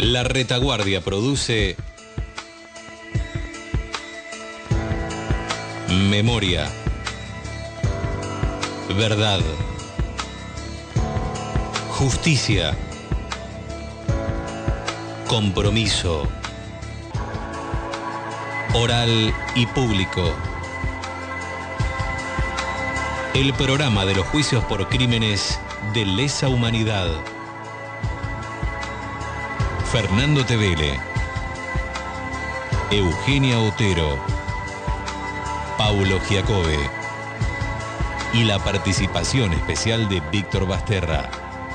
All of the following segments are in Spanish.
La Retaguardia produce Memoria, Verdad, Justicia, Compromiso, Oral y Público. El programa de los juicios por crímenes de lesa humanidad. Fernando Tevele, Eugenia Otero, Paulo Giacobbe y la participación especial de Víctor Basterra.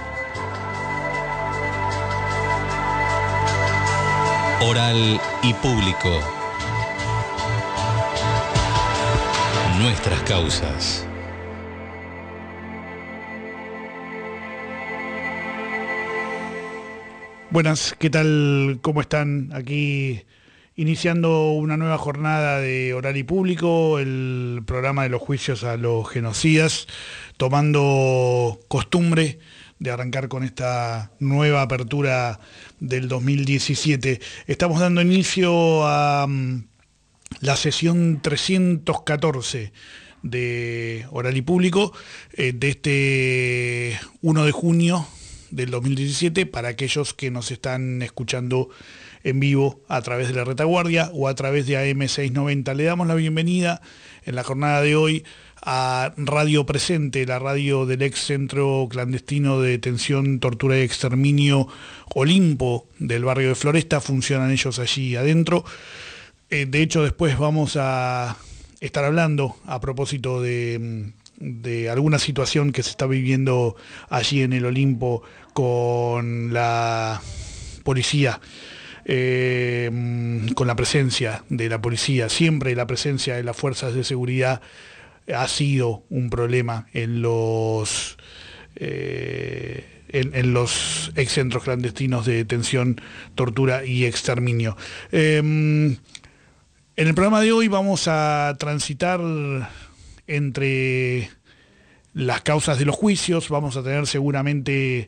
Oral y Público. Nuestras causas. Buenas, ¿qué tal? ¿Cómo están? Aquí iniciando una nueva jornada de Oral y Público, el programa de los juicios a los genocidas, tomando costumbre de arrancar con esta nueva apertura del 2017. Estamos dando inicio a la sesión 314 de Oral y Público de este 1 de junio del 2017, para aquellos que nos están escuchando en vivo a través de La Retaguardia o a través de AM690. Le damos la bienvenida en la jornada de hoy a Radio Presente, la radio del ex Centro Clandestino de Detención, Tortura y Exterminio Olimpo del barrio de Floresta. Funcionan ellos allí adentro. De hecho, después vamos a estar hablando a propósito de alguna situación que se está viviendo allí en el Olimpo con la policía, con la presencia de la policía. Siempre la presencia de las fuerzas de seguridad ha sido un problema en los excentros clandestinos de detención, tortura y exterminio. En el programa de hoy vamos a transitar entre las causas de los juicios. Vamos a tener seguramente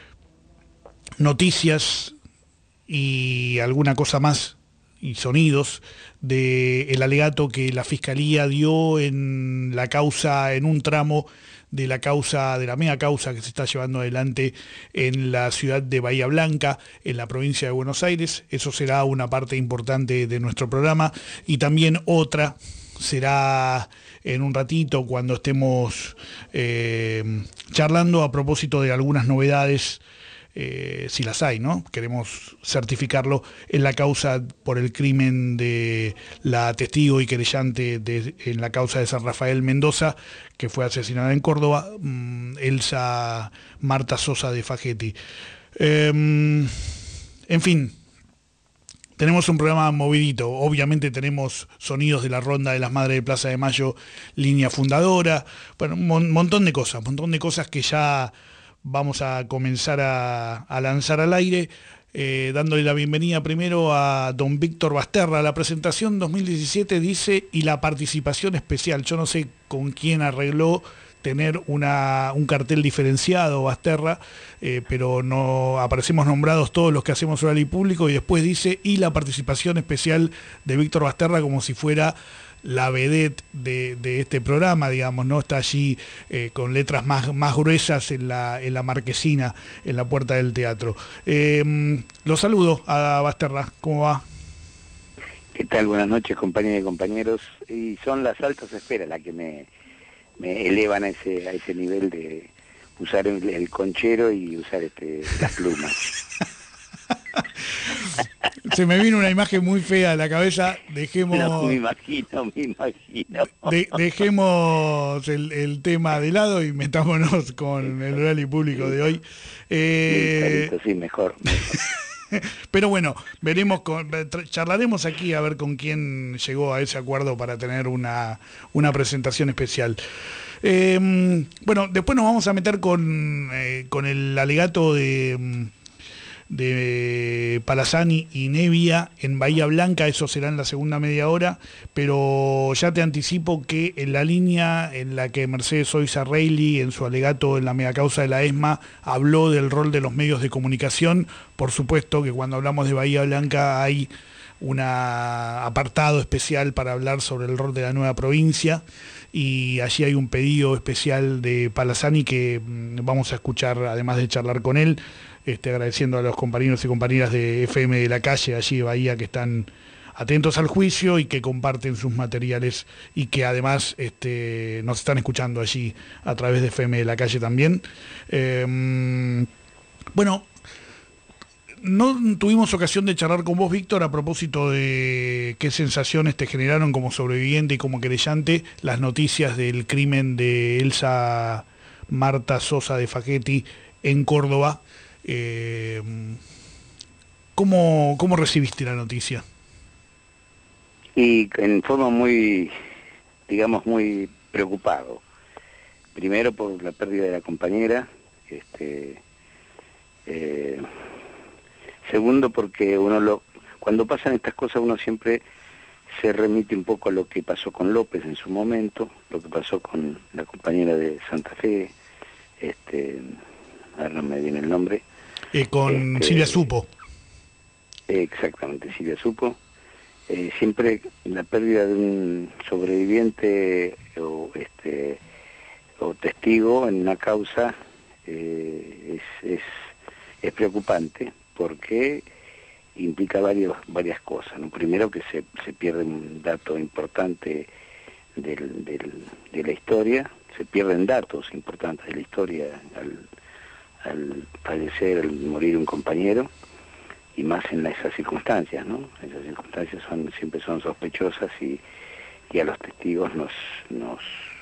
noticias y alguna cosa más y sonidos del alegato que la Fiscalía dio en la causa, en un tramo de la causa, de la mega causa que se está llevando adelante en la ciudad de Bahía Blanca, en la provincia de Buenos Aires. Eso será una parte importante de nuestro programa, y también otra será en un ratito cuando estemos charlando a propósito de algunas novedades, si las hay, ¿no? Queremos certificarlo en la causa por el crimen de la testigo y querellante en la causa de San Rafael Mendoza, que fue asesinada en Córdoba, Elsa Marta Sosa de Fagetti. En fin, tenemos un programa movidito. Obviamente tenemos sonidos de la ronda de las Madres de Plaza de Mayo, línea fundadora, bueno, un montón de cosas que ya vamos a comenzar a lanzar al aire, dándole la bienvenida primero a don Víctor Basterra. La presentación 2017 dice, y la participación especial. Yo no sé con quién arregló tener un cartel diferenciado, Basterra, pero no aparecemos nombrados todos los que hacemos Oral y Público, y después dice, y la participación especial de Víctor Basterra, como si fuera la vedette de este programa, digamos, ¿no? Está allí con letras más gruesas en la marquesina, en la puerta del teatro. Los saludo a Basterra, ¿cómo va? ¿Qué tal? Buenas noches, compañeras y compañeros. Y son las altas esferas las que me elevan a ese nivel de usar el conchero y usar las plumas. Se me vino una imagen muy fea a la cabeza. Dejemos. No, me imagino. Dejemos el tema de lado y metámonos con el Oral y Público de hoy. Sí, mejor. Pero bueno, charlaremos aquí a ver con quién llegó a ese acuerdo para tener una presentación especial. Bueno, después nos vamos a meter con el alegato de de Palazani y Nevia en Bahía Blanca. Eso será en la segunda media hora, pero ya te anticipo que en la línea en la que Mercedes Soisa Reilly, en su alegato en la megacausa de la ESMA, habló del rol de los medios de comunicación. Por supuesto que cuando hablamos de Bahía Blanca hay un apartado especial para hablar sobre el rol de la nueva provincia, y allí hay un pedido especial de Palazani que vamos a escuchar, además de charlar con él, agradeciendo a los compañeros y compañeras de FM de la Calle, allí de Bahía, que están atentos al juicio y que comparten sus materiales, y que además nos están escuchando allí a través de FM de la Calle también. Bueno, no tuvimos ocasión de charlar con vos, Víctor, a propósito de qué sensaciones te generaron como sobreviviente y como querellante las noticias del crimen de Elsa Marta Sosa de Fagetti en Córdoba. ¿Cómo recibiste la noticia? Y en forma muy, digamos, muy preocupado. Primero por la pérdida de la compañera, segundo porque cuando pasan estas cosas uno siempre se remite un poco a lo que pasó con López en su momento, lo que pasó con la compañera de Santa Fe, ahora no me viene el nombre. Con Silvia Supo. Exactamente, Silvia Supo. Siempre la pérdida de un sobreviviente o testigo en una causa es preocupante, porque implica varias cosas, ¿no? Primero, que se pierde un dato importante de la historia, se pierden datos importantes de la historia al fallecer, al morir un compañero, y más en esas circunstancias, ¿no? Esas circunstancias siempre son sospechosas, y a los testigos nos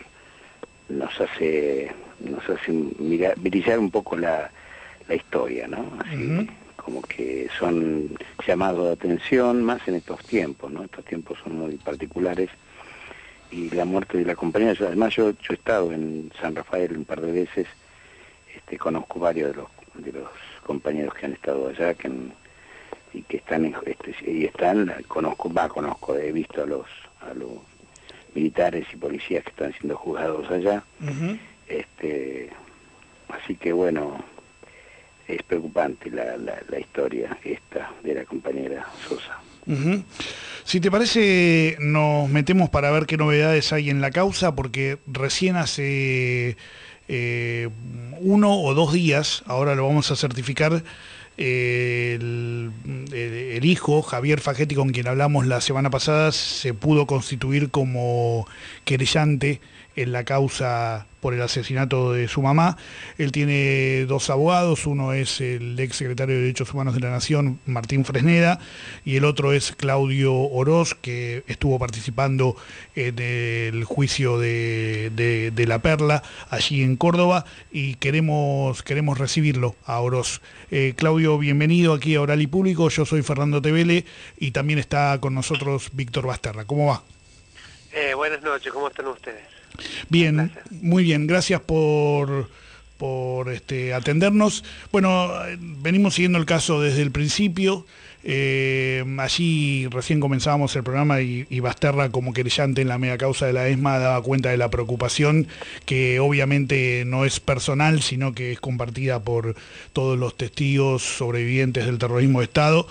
hace brillar un poco la historia, ¿no? Así, como que son llamados de atención, más en estos tiempos, ¿no? Estos tiempos son muy particulares, y la muerte de la compañera, además yo he estado en San Rafael un par de veces, conozco varios de los compañeros que han estado allá, y que están, conozco, he visto a los militares y policías que están siendo juzgados allá. Así que bueno, es preocupante la historia esta de la compañera Sosa. Si te parece, nos metemos para ver qué novedades hay en la causa, porque recién hace 1 o 2 días, ahora lo vamos a certificar, el hijo, Javier Fagetti, con quien hablamos la semana pasada, se pudo constituir como querellante en la causa por el asesinato de su mamá. Él tiene 2 abogados, uno es el ex secretario de Derechos Humanos de la Nación, Martín Fresneda, y el otro es Claudio Oroz, que estuvo participando en el juicio de La Perla, allí en Córdoba, y queremos recibirlo a Oroz. Claudio, bienvenido aquí a Oral y Público. Yo soy Fernando Tevele, y también está con nosotros Víctor Basterra. ¿Cómo va? Buenas noches, ¿cómo están ustedes? Bien, muy bien, gracias por atendernos. Bueno, venimos siguiendo el caso desde el principio. Allí recién comenzábamos el programa y Basterra, como querellante en la megacausa de la ESMA, daba cuenta de la preocupación, que obviamente no es personal, sino que es compartida por todos los testigos sobrevivientes del terrorismo de Estado.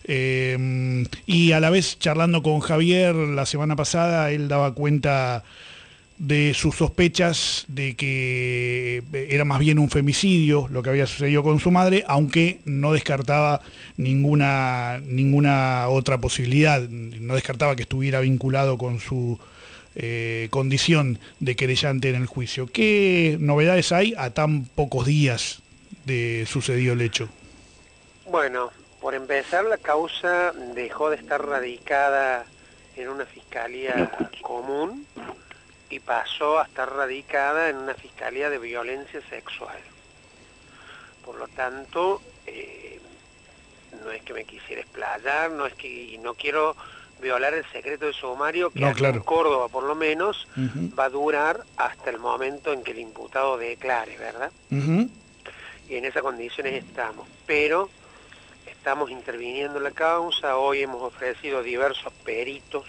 Y a la vez, charlando con Javier la semana pasada, él daba cuenta de sus sospechas de que era más bien un femicidio lo que había sucedido con su madre, aunque no descartaba ninguna otra posibilidad, no descartaba que estuviera vinculado con su condición de querellante en el juicio. ¿Qué novedades hay a tan pocos días de sucedido el hecho? Bueno, por empezar, la causa dejó de estar radicada en una fiscalía común y pasó a estar radicada en una fiscalía de violencia sexual. Por lo tanto, no es que me quisiera explayar, y no quiero violar el secreto de sumario, que en Córdoba por lo menos va a durar hasta el momento en que el imputado declare, ¿verdad? Y en esas condiciones estamos. Pero estamos interviniendo en la causa. Hoy hemos ofrecido diversos peritos,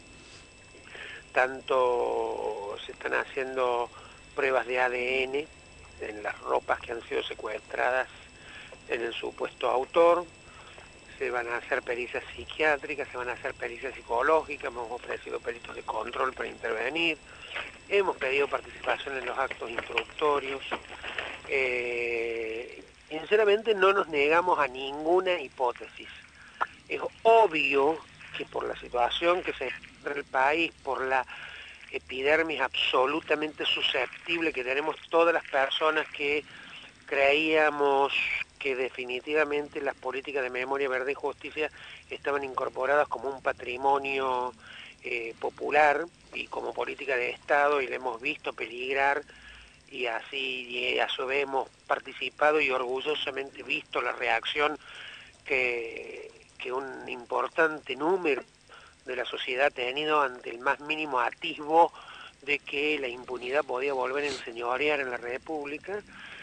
tanto se están haciendo pruebas de ADN en las ropas que han sido secuestradas en el supuesto autor, se van a hacer pericias psiquiátricas, se van a hacer pericias psicológicas, hemos ofrecido peritos de control para intervenir, hemos pedido participación en los actos introductorios. Sinceramente no nos negamos a ninguna hipótesis. Es obvio que por la situación que se encuentra en el país, por la epidermis absolutamente susceptible que tenemos todas las personas que creíamos que definitivamente las políticas de memoria, verdad y justicia estaban incorporadas como un patrimonio popular y como política de Estado, y le hemos visto peligrar, y así a su vez hemos participado y orgullosamente visto la reacción que un importante número de la sociedad ha tenido ante el más mínimo atisbo de que la impunidad podía volver a enseñorear en la República.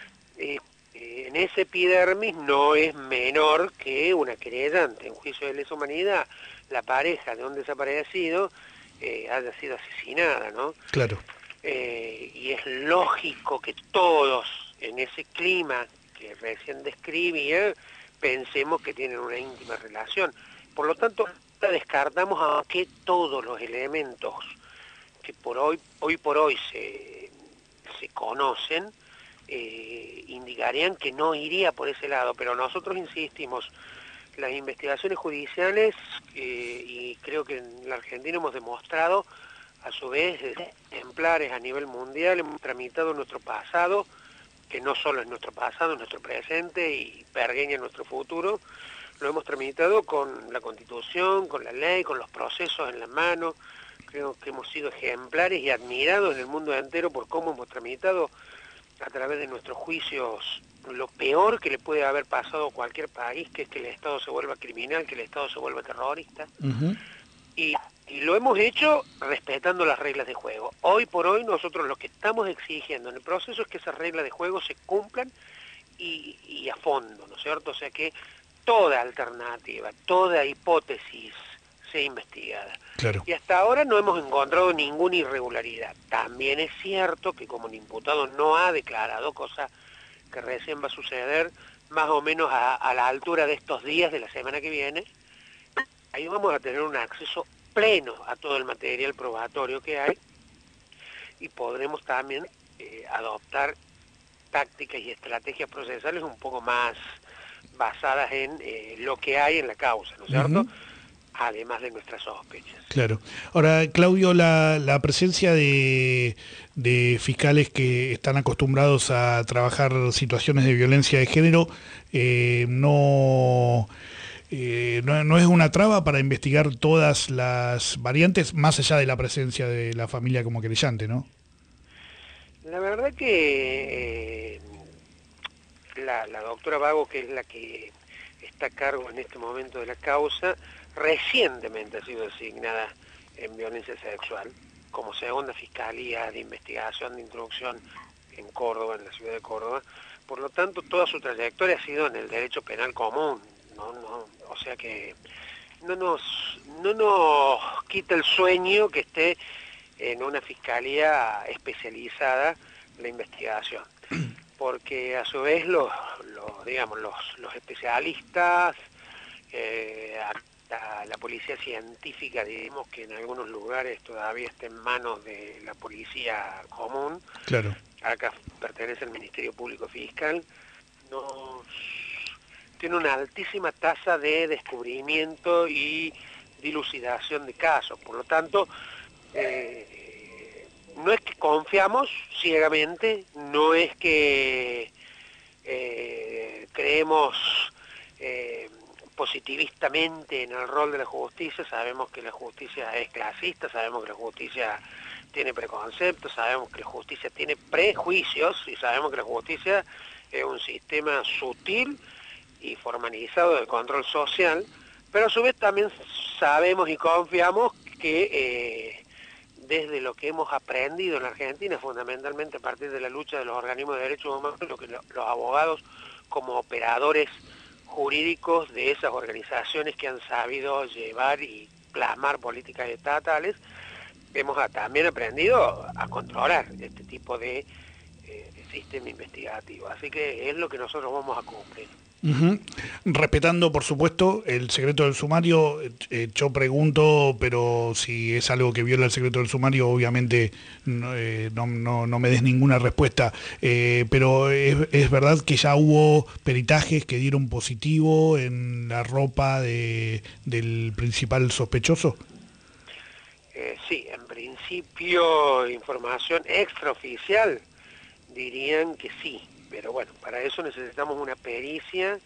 En ese epidermis no es menor que una querellante en juicio de lesa humanidad, la pareja de un desaparecido haya sido asesinada, ¿no? Claro. Y es lógico que todos en ese clima que recién describía pensemos que tienen una íntima relación. Por lo tanto, descartamos a que todos los elementos que hoy por hoy se conocen indicarían que no iría por ese lado, pero nosotros insistimos, las investigaciones judiciales, y creo que en la Argentina hemos demostrado, a su vez, ejemplares a nivel mundial, hemos tramitado nuestro pasado, que no solo es nuestro pasado, es nuestro presente y pergeña nuestro futuro, lo hemos tramitado con la Constitución, con la ley, con los procesos en la mano. Creo que hemos sido ejemplares y admirados en el mundo entero por cómo hemos tramitado a través de nuestros juicios lo peor que le puede haber pasado a cualquier país, que es que el Estado se vuelva criminal, que el Estado se vuelva terrorista. Uh-huh. Y lo hemos hecho respetando las reglas de juego. Hoy por hoy nosotros lo que estamos exigiendo en el proceso es que esas reglas de juego se cumplan y a fondo, ¿no es cierto? O sea que toda alternativa, toda hipótesis sea investigada. Claro. Y hasta ahora no hemos encontrado ninguna irregularidad. También es cierto que como el imputado no ha declarado, cosa que recién va a suceder más o menos a la altura de estos días de la semana que viene, ahí vamos a tener un acceso pleno a todo el material probatorio que hay y podremos también adoptar tácticas y estrategias procesales un poco más basadas en lo que hay en la causa, ¿no es cierto? Uh-huh. Además de nuestras sospechas. Claro. Ahora, Claudio, la presencia de fiscales que están acostumbrados a trabajar situaciones de violencia de género no es una traba para investigar todas las variantes, más allá de la presencia de la familia como querellante, ¿no? La verdad que la doctora Vago, que es la que está a cargo en este momento de la causa, recientemente ha sido designada en violencia sexual como segunda fiscalía de investigación de introducción en Córdoba, en la ciudad de Córdoba. Por lo tanto, toda su trayectoria ha sido en el derecho penal común. O sea que no nos quita el sueño que esté en una fiscalía especializada la investigación, porque a su vez los especialistas, hasta la policía científica, digamos que en algunos lugares todavía está en manos de la policía común. Claro. Acá pertenece al Ministerio Público Fiscal, tiene una altísima tasa de descubrimiento y dilucidación de casos. Por lo tanto, no es que confiamos ciegamente, no es que creemos positivistamente en el rol de la justicia. Sabemos que la justicia es clasista, sabemos que la justicia tiene preconceptos, sabemos que la justicia tiene prejuicios y sabemos que la justicia es un sistema sutil y formalizado de control social, pero a su vez también sabemos y confiamos que desde lo que hemos aprendido en la Argentina, fundamentalmente a partir de la lucha de los organismos de derechos humanos, lo que los abogados como operadores jurídicos de esas organizaciones que han sabido llevar y plasmar políticas estatales, hemos también aprendido a controlar este tipo de sistema investigativo. Así que es lo que nosotros vamos a cumplir. Uh-huh. Respetando, por supuesto, el secreto del sumario, yo pregunto, pero si es algo que viola el secreto del sumario, obviamente no me des ninguna respuesta. Pero es verdad que ya hubo peritajes que dieron positivo en la ropa del principal sospechoso. Sí, en principio, información extraoficial dirían que sí. Pero bueno, para eso necesitamos una pericia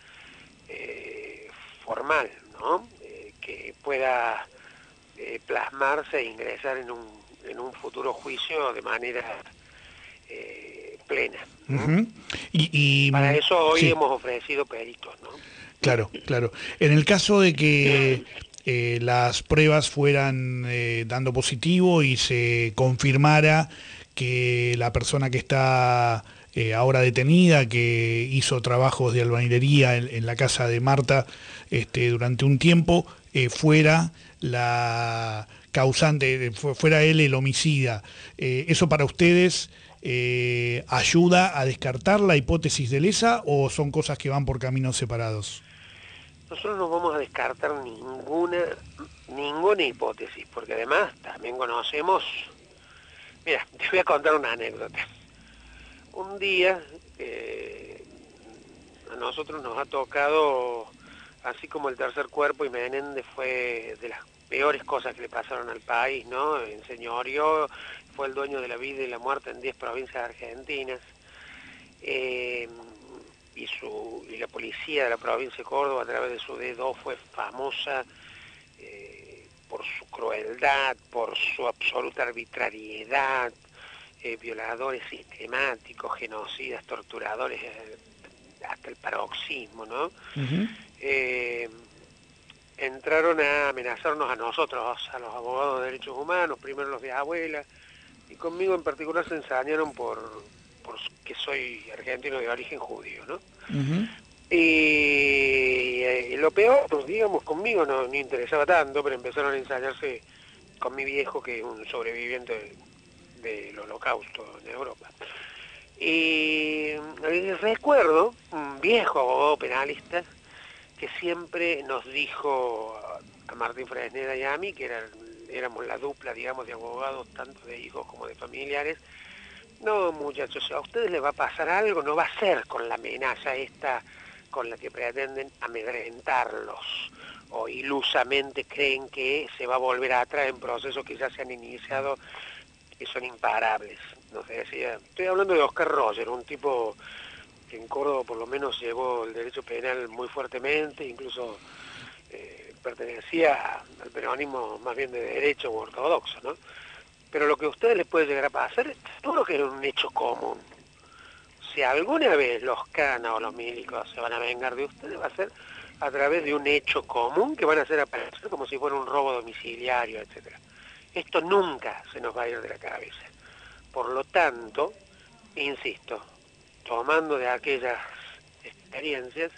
formal, ¿no? Que pueda plasmarse e ingresar en un futuro juicio de manera plena, ¿no? Uh-huh. Para eso hoy sí, hemos ofrecido peritos, ¿no? Claro, claro. En el caso de que las pruebas fueran dando positivo y se confirmara que la persona que está ahora detenida, que hizo trabajos de albañilería en la casa de Marta durante un tiempo, fuera la causante, fuera él el homicida. ¿Eso para ustedes ayuda a descartar la hipótesis de lesa o son cosas que van por caminos separados? Nosotros no vamos a descartar ninguna hipótesis, porque además también conocemos... Mira, te voy a contar una anécdota. Un día a nosotros nos ha tocado, así como el tercer cuerpo y Menéndez fue de las peores cosas que le pasaron al país, ¿no? En señorío, fue el dueño de la vida y la muerte en 10 provincias argentinas. Y la policía de la provincia de Córdoba, a través de su D2, fue famosa por su crueldad, por su absoluta arbitrariedad, violadores sistemáticos, genocidas, torturadores, hasta el paroxismo, ¿no? Uh-huh. Entraron a amenazarnos a nosotros, a los abogados de derechos humanos, primero los de abuela, y conmigo en particular se ensañaron por que soy argentino de origen judío, ¿no? Uh-huh. Y lo peor, pues, digamos, conmigo no interesaba tanto, pero empezaron a ensañarse con mi viejo, que es un sobreviviente del holocausto en Europa. Y recuerdo un viejo abogado penalista que siempre nos dijo a Martín Fresneda y a mí, que éramos la dupla, digamos, de abogados, tanto de hijos como de familiares: no, muchachos, a ustedes les va a pasar algo, no va a ser con la amenaza esta con la que pretenden amedrentarlos, o ilusamente creen que se va a volver atrás en procesos que ya se han iniciado y son imparables. Nos decía, estoy hablando de Oscar Roger, un tipo que en Córdoba por lo menos llevó el derecho penal muy fuertemente, incluso pertenecía al peronismo más bien de derecho o ortodoxo, ¿no? Pero lo que a ustedes les puede llegar a pasar, seguro que es un hecho común. Si alguna vez los canas o los milicos se van a vengar de ustedes, va a ser a través de un hecho común que van a hacer aparecer como si fuera un robo domiciliario, etc. Esto nunca se nos va a ir de la cabeza. Por lo tanto, insisto, tomando de aquellas experiencias,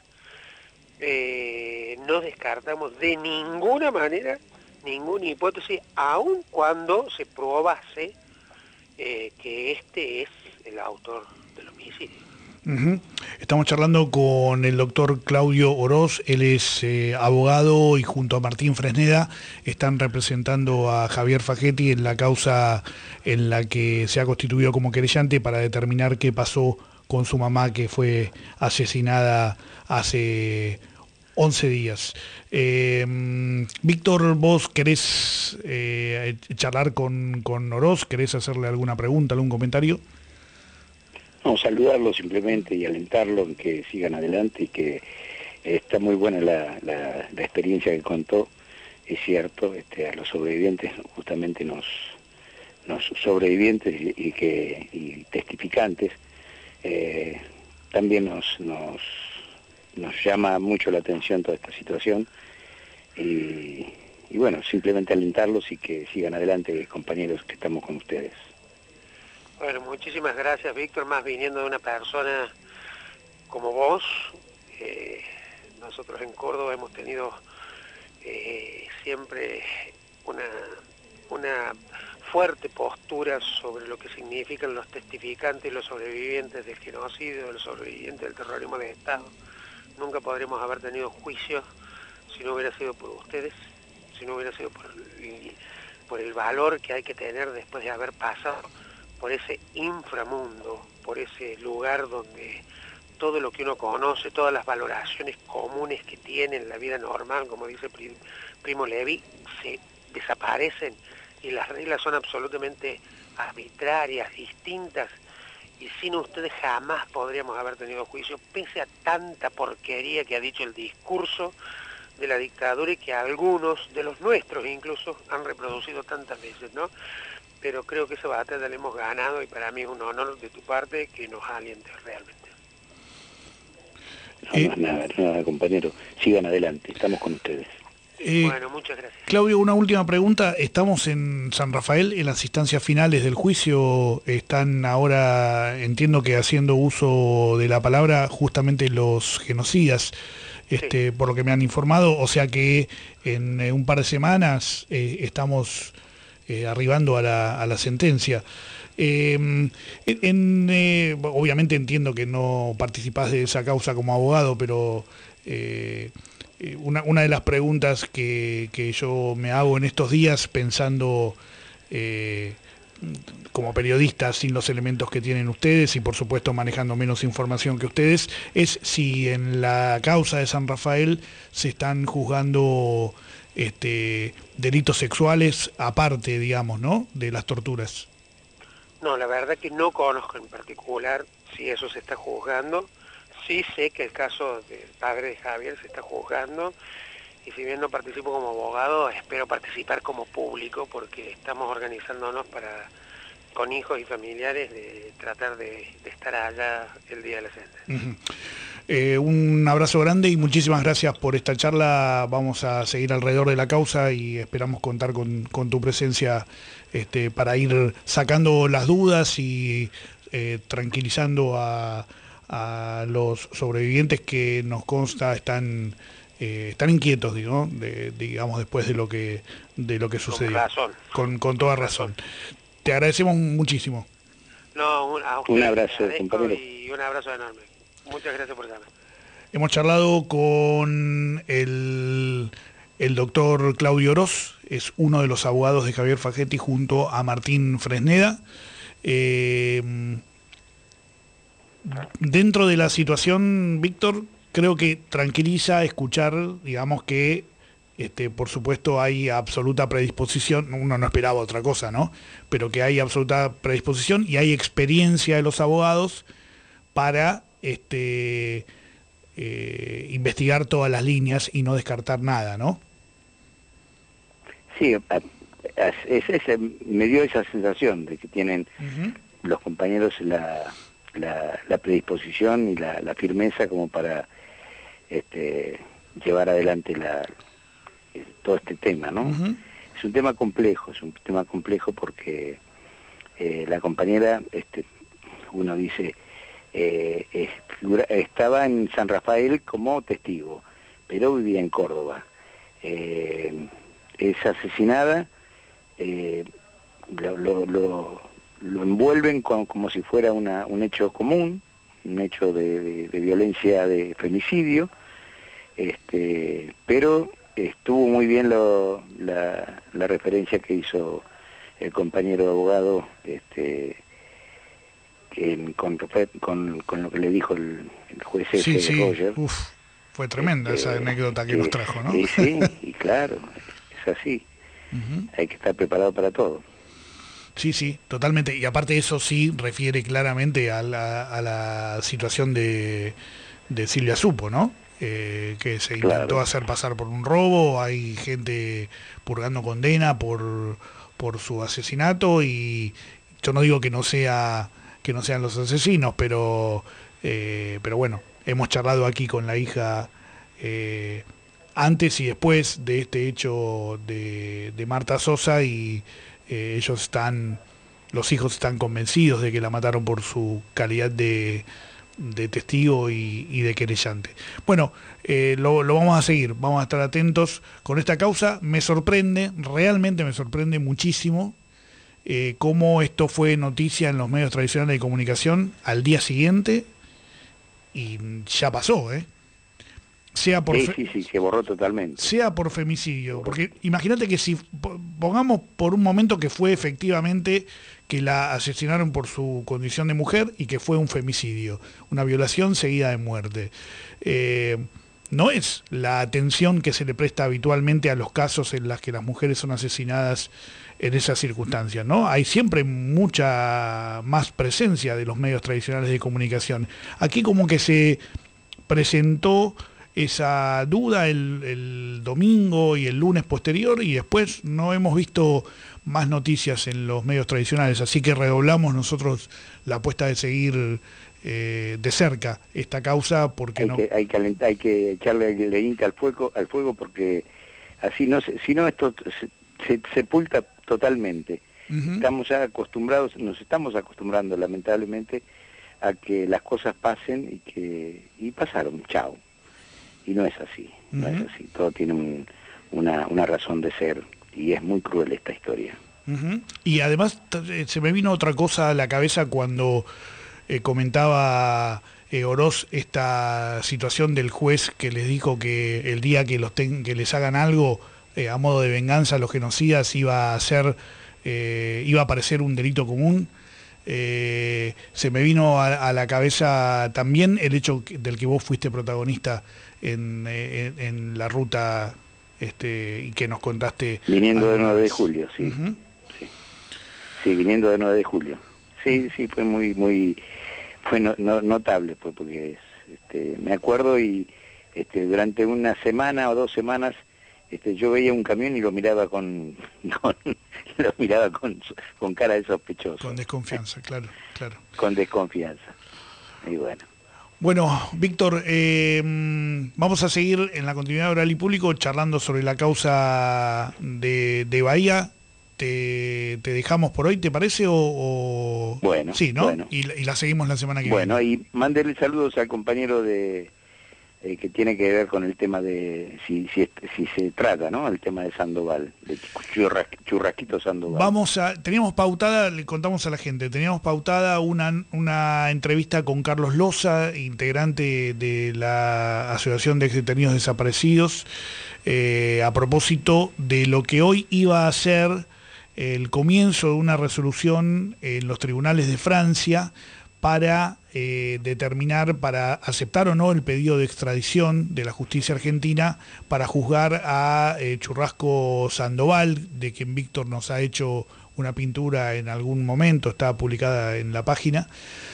no descartamos de ninguna manera ninguna hipótesis, aun cuando se probase que este es el autor del homicidio. Uh-huh. Estamos charlando con el doctor Claudio Oroz, él es abogado y junto a Martín Fresneda están representando a Javier Fagetti en la causa en la que se ha constituido como querellante para determinar qué pasó con su mamá, que fue asesinada hace 11 días. Víctor, ¿vos querés charlar con Oroz? ¿Querés hacerle alguna pregunta, algún comentario? No, saludarlo simplemente y alentarlo en que sigan adelante y que está muy buena la experiencia que contó. Es cierto, a los sobrevivientes, justamente los sobrevivientes y testificantes, también nos llama mucho la atención toda esta situación y bueno, simplemente alentarlos y que sigan adelante, compañeros, que estamos con ustedes. Bueno, muchísimas gracias, Víctor, más viniendo de una persona como vos, Nosotros en Córdoba hemos tenido siempre una fuerte postura sobre lo que significan los testificantes y los sobrevivientes del genocidio, los sobrevivientes del terrorismo de Estado. Nunca podríamos haber tenido juicios si no hubiera sido por ustedes, si no hubiera sido por el valor que hay que tener después de haber pasado por ese inframundo, por ese lugar donde todo lo que uno conoce, todas las valoraciones comunes que tiene en la vida normal, como dice Primo Levi, se desaparecen y las reglas son absolutamente arbitrarias, distintas, y sin ustedes jamás podríamos haber tenido juicio, pese a tanta porquería que ha dicho el discurso de la dictadura y que algunos de los nuestros incluso han reproducido tantas veces, ¿no? Pero creo que esa batalla la hemos ganado y para mí es un honor de tu parte que nos alientes realmente. Nada, compañero, sigan adelante, estamos con ustedes. Bueno, muchas gracias. Claudio, una última pregunta. Estamos en San Rafael, en las instancias finales del juicio. Están ahora, entiendo que haciendo uso de la palabra, justamente los genocidas, Sí. por lo que me han informado. O sea que en un par de semanas estamos arribando a la sentencia. Obviamente entiendo que no participás de esa causa como abogado, pero una de las preguntas que yo me hago en estos días pensando como periodista sin los elementos que tienen ustedes y por supuesto manejando menos información que ustedes, es si en la causa de San Rafael se están juzgando delitos sexuales aparte, digamos, ¿no?, de las torturas. No, la verdad que no conozco en particular si eso se está juzgando. Sí sé que el caso del padre de Javier se está juzgando y si bien no participo como abogado, espero participar como público porque estamos organizándonos para, con hijos y familiares, de tratar de estar allá el día de la sentencia. Un abrazo grande y muchísimas gracias por esta charla. Vamos a seguir alrededor de la causa y esperamos contar con tu presencia para ir sacando las dudas y tranquilizando a los sobrevivientes que nos consta están inquietos, digo, digamos, después de lo que sucedió. Con toda razón. Te agradecemos muchísimo. No, a usted, un abrazo, compañero. Y un abrazo enorme. Muchas gracias por llamar. Hemos charlado con el doctor Claudio Oroz, es uno de los abogados de Javier Fagetti junto a Martín Fresneda. Dentro de la situación, Víctor, creo que tranquiliza escuchar, digamos, que por supuesto hay absoluta predisposición, uno no esperaba otra cosa, ¿no? Pero que hay absoluta predisposición y hay experiencia de los abogados para investigar todas las líneas y no descartar nada, ¿no? Sí, me dio esa sensación de que tienen los compañeros la predisposición y la firmeza como para llevar adelante todo este tema, ¿no? Es un tema complejo, porque la compañera, uno dice, estaba en San Rafael como testigo, pero vivía en Córdoba. Es asesinada, lo envuelven como si fuera un hecho común, un hecho de violencia, de femicidio, pero estuvo muy bien la referencia que hizo el compañero abogado con lo que le dijo el juez Roger. Fue tremenda esa anécdota que nos trajo, ¿no? Sí, y claro, es así. Hay que estar preparado para todo. Sí, totalmente. Y aparte eso sí refiere claramente a la situación de Silvia Supo, ¿no? Que se intentó hacer pasar por un robo, hay gente purgando condena por su asesinato y yo no digo que no sean los asesinos, pero bueno, hemos charlado aquí con la hija antes y después de este hecho de Marta Sosa y los hijos están convencidos de que la mataron por su calidad de de testigo y de querellante. Bueno, lo vamos a seguir, vamos a estar atentos con esta causa. Me sorprende, realmente me sorprende muchísimo cómo esto fue noticia en los medios tradicionales de comunicación al día siguiente y ya pasó, sea por sí, se borró totalmente. Sea por femicidio, porque imagínate que si pongamos por un momento que fue efectivamente que la asesinaron por su condición de mujer y que fue un femicidio, una violación seguida de muerte. No es la atención que se le presta habitualmente a los casos en los que las mujeres son asesinadas en esas circunstancias, ¿no? Hay siempre mucha más presencia de los medios tradicionales de comunicación. Aquí como que se presentó esa duda el domingo y el lunes posterior y después no hemos visto más noticias en los medios tradicionales, así que redoblamos nosotros la apuesta de seguir de cerca esta causa porque hay que echarle leñita al fuego porque así si no esto se sepulta totalmente. Estamos ya acostumbrados, nos estamos acostumbrando lamentablemente a que las cosas pasen y pasaron, chao. Y no es así, no es así. Todo tiene una razón de ser y es muy cruel esta historia. Y además se me vino otra cosa a la cabeza cuando comentaba Oroz esta situación del juez que les dijo que el día que que les hagan algo a modo de venganza a los genocidas iba a parecer un delito común. Se me vino a la cabeza también el hecho del que vos fuiste protagonista en la ruta y que nos contaste. Viniendo de 9 de julio, sí. Sí, viniendo de 9 de julio. Sí, fue fue notable, pues, porque me acuerdo y durante una semana o 2 semanas yo veía un camión y lo miraba con cara de sospechoso. Con desconfianza, claro. Con desconfianza. Y bueno. Bueno, Víctor, vamos a seguir en la continuidad de Oral y Público charlando sobre la causa de Bahía. Te dejamos por hoy, ¿te parece? Bueno. Sí, ¿no? Bueno. Y la seguimos la semana que viene. Bueno, y mándele saludos al compañero que tiene que ver con el tema de si se trata, ¿no? El tema de Sandoval, de Churrasquito Sandoval. Teníamos pautada, le contamos a la gente, teníamos pautada una entrevista con Carlos Loza, integrante de la Asociación de Detenidos Desaparecidos, a propósito de lo que hoy iba a ser el comienzo de una resolución en los tribunales de Francia para determinar, para aceptar o no el pedido de extradición de la justicia argentina para juzgar a Churrasco Sandoval, de quien Víctor nos ha hecho una pintura en algún momento, está publicada en la página.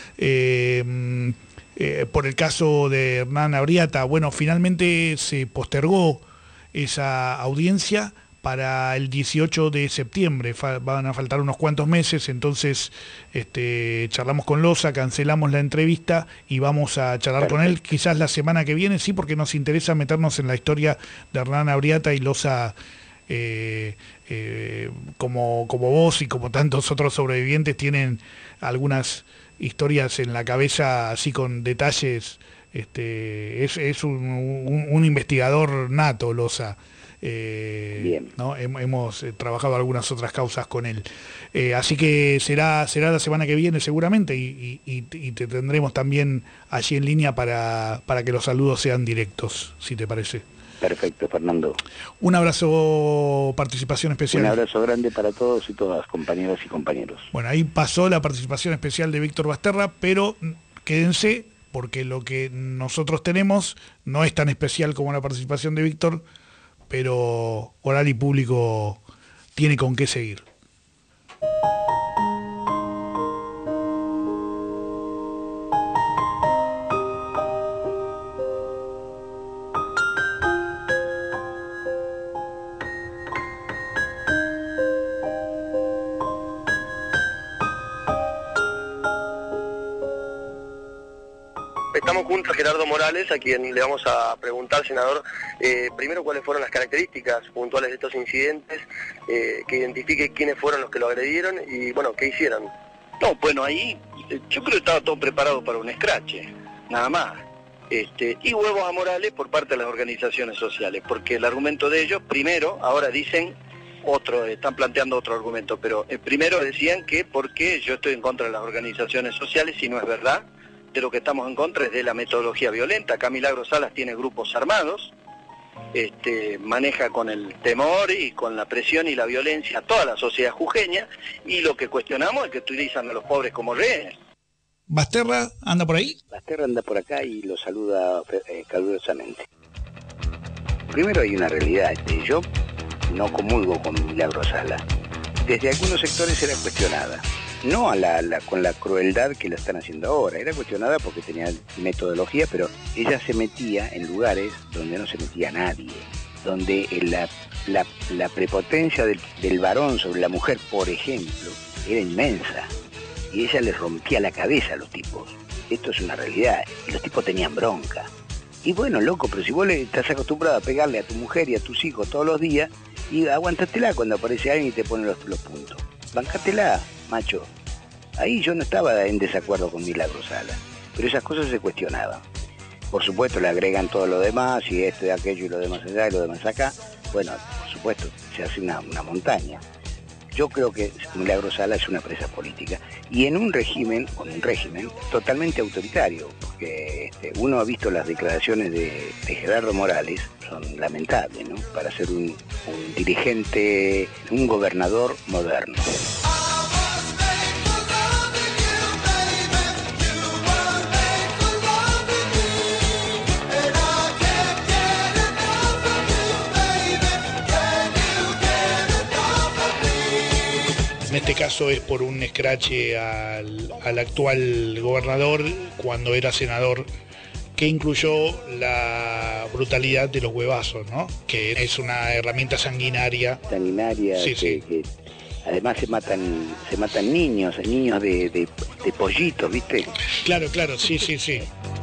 Por el caso de Hernán Abriata, bueno, finalmente se postergó esa audiencia para el 18 de septiembre, van a faltar unos cuantos meses, entonces charlamos con Loza, cancelamos la entrevista y vamos a charlar con él quizás la semana que viene, sí, porque nos interesa meternos en la historia de Hernán Abriata y Loza, como vos y como tantos otros sobrevivientes, tienen algunas historias en la cabeza así con detalles, es un investigador nato, Loza. Bien. ¿No? Hemos trabajado algunas otras causas con él, así que será la semana que viene seguramente y te tendremos también allí en línea para que los saludos sean directos, si te parece. Perfecto, Fernando. Un abrazo, participación especial. Un abrazo grande para todos y todas, compañeras y compañeros. Bueno, ahí pasó la participación especial de Víctor Basterra, pero quédense porque lo que nosotros tenemos no es tan especial como la participación de Víctor, pero Oral y Público tiene con qué seguir. Estamos junto a Gerardo Morales, a quien le vamos a preguntar, senador, primero cuáles fueron las características puntuales de estos incidentes, que identifique quiénes fueron los que lo agredieron y, bueno, qué hicieron. No, bueno, ahí yo creo que estaba todo preparado para un escrache. nada más. Y huevos a Morales por parte de las organizaciones sociales, porque el argumento de ellos, primero, ahora dicen están planteando otro argumento, pero primero decían que porque yo estoy en contra de las organizaciones sociales, y no es verdad. De lo que estamos en contra es de la metodología violenta. Acá Milagro Salas tiene grupos armados, maneja con el temor y con la presión y la violencia a toda la sociedad jujeña, y lo que cuestionamos es que utilizan a los pobres como rehenes. ¿Basterra anda por ahí? Basterra anda por acá y lo saluda calurosamente. Primero hay una realidad, yo no comulgo con Milagro Salas. Desde algunos sectores era cuestionada. No con la crueldad que la están haciendo ahora, era cuestionada porque tenía metodología, pero ella se metía en lugares donde no se metía nadie, donde la prepotencia del varón sobre la mujer, por ejemplo, era inmensa, y ella les rompía la cabeza a los tipos. Esto es una realidad, y los tipos tenían bronca. Y bueno, loco, pero si vos estás acostumbrado a pegarle a tu mujer y a tus hijos todos los días, y aguantatela cuando aparece alguien y te pone los puntos. Bancátela, macho. Ahí yo no estaba en desacuerdo con Milagro Salas, pero esas cosas se cuestionaban. Por supuesto le agregan todo lo demás, y esto y aquello y lo demás allá y lo demás acá. Bueno, por supuesto, se hace una montaña. Yo creo que Milagro Salas es una presa política, y en un régimen totalmente autoritario, porque uno ha visto las declaraciones de Gerardo Morales, son lamentables, ¿no? Para ser un dirigente, un gobernador moderno. En este caso es por un escrache al actual gobernador cuando era senador, que incluyó la brutalidad de los huevazos, ¿no? Que es una herramienta sanguinaria. Sí, sí. Que además se matan niños de pollitos, ¿viste? Claro, sí. Es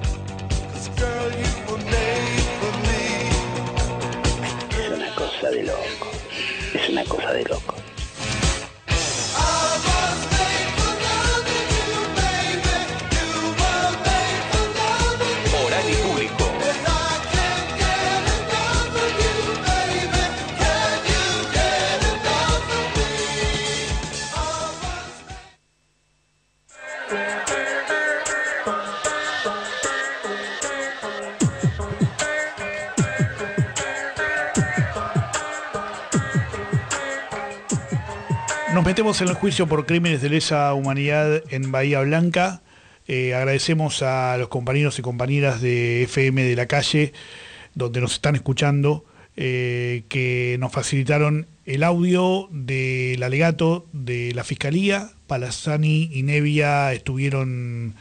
una cosa de loco. Nos metemos en el juicio por crímenes de lesa humanidad en Bahía Blanca. Agradecemos a los compañeros y compañeras de FM de la Calle, donde nos están escuchando, que nos facilitaron el audio del alegato de la Fiscalía. Palazani y Nevia estuvieron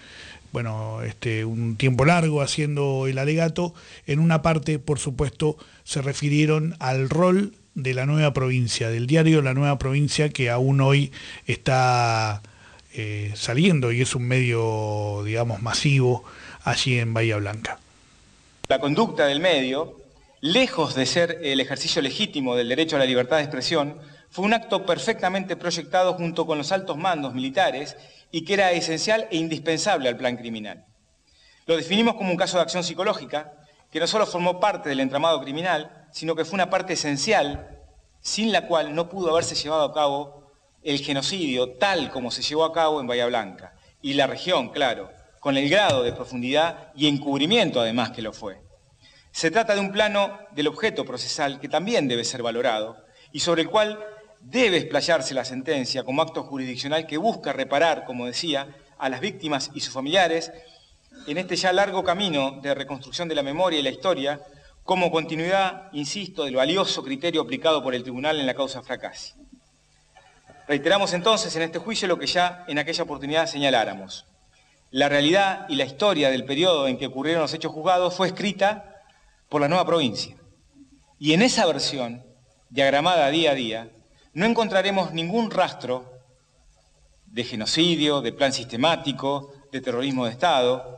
un tiempo largo haciendo el alegato. En una parte, por supuesto, se refirieron al rol de la Nueva Provincia, del diario La Nueva Provincia, que aún hoy está saliendo y es un medio, digamos, masivo allí en Bahía Blanca. La conducta del medio, lejos de ser el ejercicio legítimo del derecho a la libertad de expresión, fue un acto perfectamente proyectado junto con los altos mandos militares y que era esencial e indispensable al plan criminal. Lo definimos como un caso de acción psicológica que no solo formó parte del entramado criminal, sino que fue una parte esencial, sin la cual no pudo haberse llevado a cabo el genocidio tal como se llevó a cabo en Bahía Blanca, y la región, claro, con el grado de profundidad y encubrimiento además que lo fue. Se trata de un plano del objeto procesal que también debe ser valorado y sobre el cual debe explayarse la sentencia como acto jurisdiccional que busca reparar, como decía, a las víctimas y sus familiares en este ya largo camino de reconstrucción de la memoria y la historia, como continuidad, insisto, del valioso criterio aplicado por el tribunal en la causa Fracassi. Reiteramos entonces en este juicio lo que ya en aquella oportunidad señaláramos. La realidad y la historia del periodo en que ocurrieron los hechos juzgados fue escrita por la Nueva Provincia. Y en esa versión, diagramada día a día, no encontraremos ningún rastro de genocidio, de plan sistemático, de terrorismo de Estado,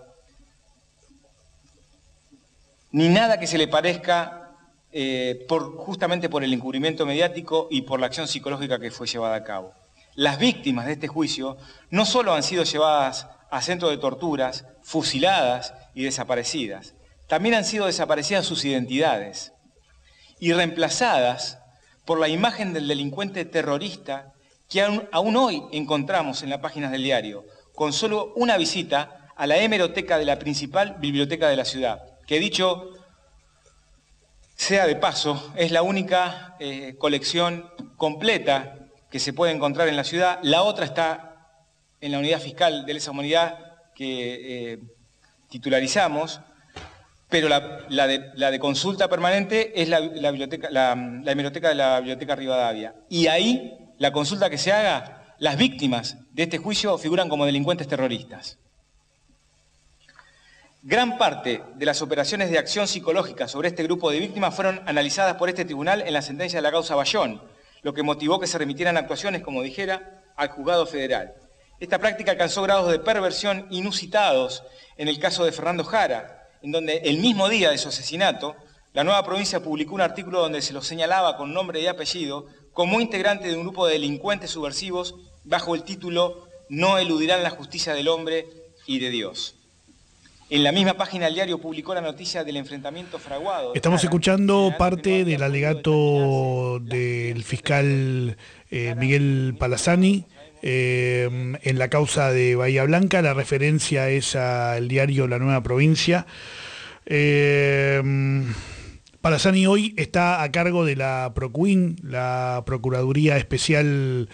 ni nada que se le parezca justamente por el encubrimiento mediático y por la acción psicológica que fue llevada a cabo. Las víctimas de este juicio no solo han sido llevadas a centros de torturas, fusiladas y desaparecidas. También han sido desaparecidas sus identidades y reemplazadas por la imagen del delincuente terrorista que aún hoy encontramos en las páginas del diario, con solo una visita a la hemeroteca de la principal biblioteca de la ciudad, que dicho sea de paso, es la única colección completa que se puede encontrar en la ciudad. La otra está en la unidad fiscal de lesa humanidad que titularizamos, pero la de consulta permanente es la hemeroteca de la Biblioteca Rivadavia. Y ahí, la consulta que se haga, las víctimas de este juicio figuran como delincuentes terroristas. Gran parte de las operaciones de acción psicológica sobre este grupo de víctimas fueron analizadas por este tribunal en la sentencia de la causa Bayón, lo que motivó que se remitieran actuaciones, como dijera, al juzgado federal. Esta práctica alcanzó grados de perversión inusitados en el caso de Fernando Jara, en donde el mismo día de su asesinato, la Nueva Provincia publicó un artículo donde se lo señalaba con nombre y apellido como integrante de un grupo de delincuentes subversivos bajo el título "No eludirán la justicia del hombre y de Dios". En la misma página el diario publicó la noticia del enfrentamiento fraguado. Estamos escuchando parte del alegato del fiscal Miguel Palazani en la causa de Bahía Blanca. La referencia es al diario La Nueva Provincia. Palazani hoy está a cargo de la PROCUIN, la Procuraduría Especial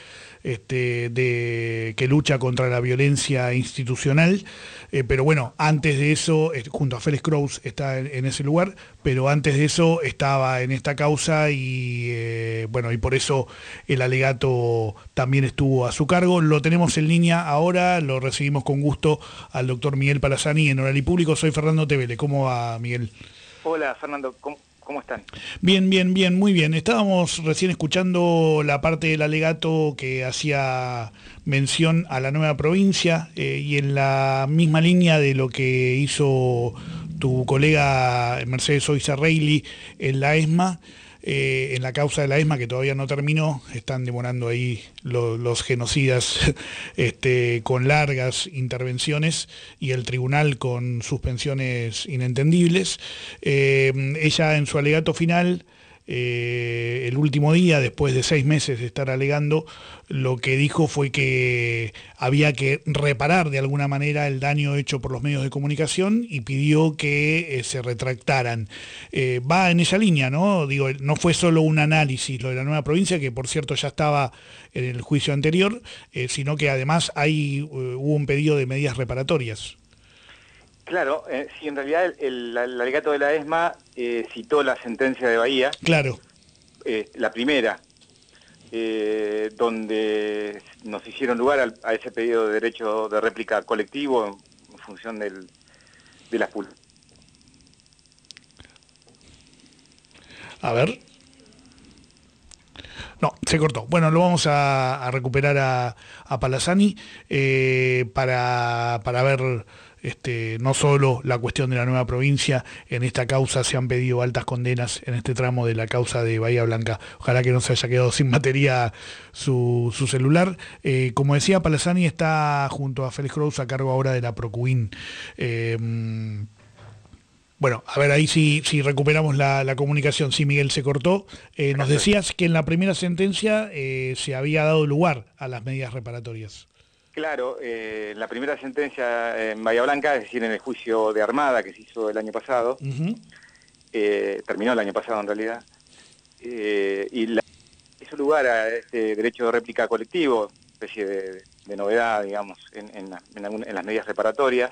que lucha contra la violencia institucional, pero bueno, antes de eso, junto a Félix Kraus está en ese lugar, pero antes de eso estaba en esta causa y bueno, y por eso el alegato también estuvo a su cargo. Lo tenemos en línea ahora, lo recibimos con gusto al doctor Miguel Palazani en Oral y Público. Soy Fernando Tevele. ¿Cómo va, Miguel? Hola, Fernando. ¿Cómo están? Bien, muy bien. Estábamos recién escuchando la parte del alegato que hacía mención a la Nueva Provincia y en la misma línea de lo que hizo tu colega Mercedes Oiza Reilly en la ESMA, en la causa de la ESMA, que todavía no terminó. Están demorando ahí los genocidas con largas intervenciones y el tribunal con suspensiones inentendibles. Ella en su alegato final, el último día, después de 6 meses de estar alegando, lo que dijo fue que había que reparar de alguna manera el daño hecho por los medios de comunicación y pidió que se retractaran. Va en esa línea, ¿no? Digo, no fue solo un análisis lo de la Nueva Provincia, que por cierto ya estaba en el juicio anterior, sino que además hubo un pedido de medidas reparatorias. Claro, sí, en realidad el alegato de la ESMA citó la sentencia de Bahía. Claro. La primera, donde nos hicieron lugar a ese pedido de derecho de réplica colectivo en función de las pulgas. A ver. No, se cortó. Bueno, lo vamos a recuperar a Palazani para ver no solo la cuestión de la Nueva Provincia. En esta causa se han pedido altas condenas en este tramo de la causa de Bahía Blanca. Ojalá que no se haya quedado sin batería su celular. Como decía, Palazani está junto a Félix Kraus a cargo ahora de la PROCUIN. Bueno, a ver, ahí sí recuperamos la comunicación. Sí, Miguel, se cortó. Nos decías que en la primera sentencia se había dado lugar a las medidas reparatorias. Claro, la primera sentencia en Bahía Blanca, es decir, en el juicio de Armada que se hizo el año pasado, terminó el año pasado en realidad, y hizo lugar a este derecho de réplica colectivo, especie de novedad, digamos, en las medidas reparatorias,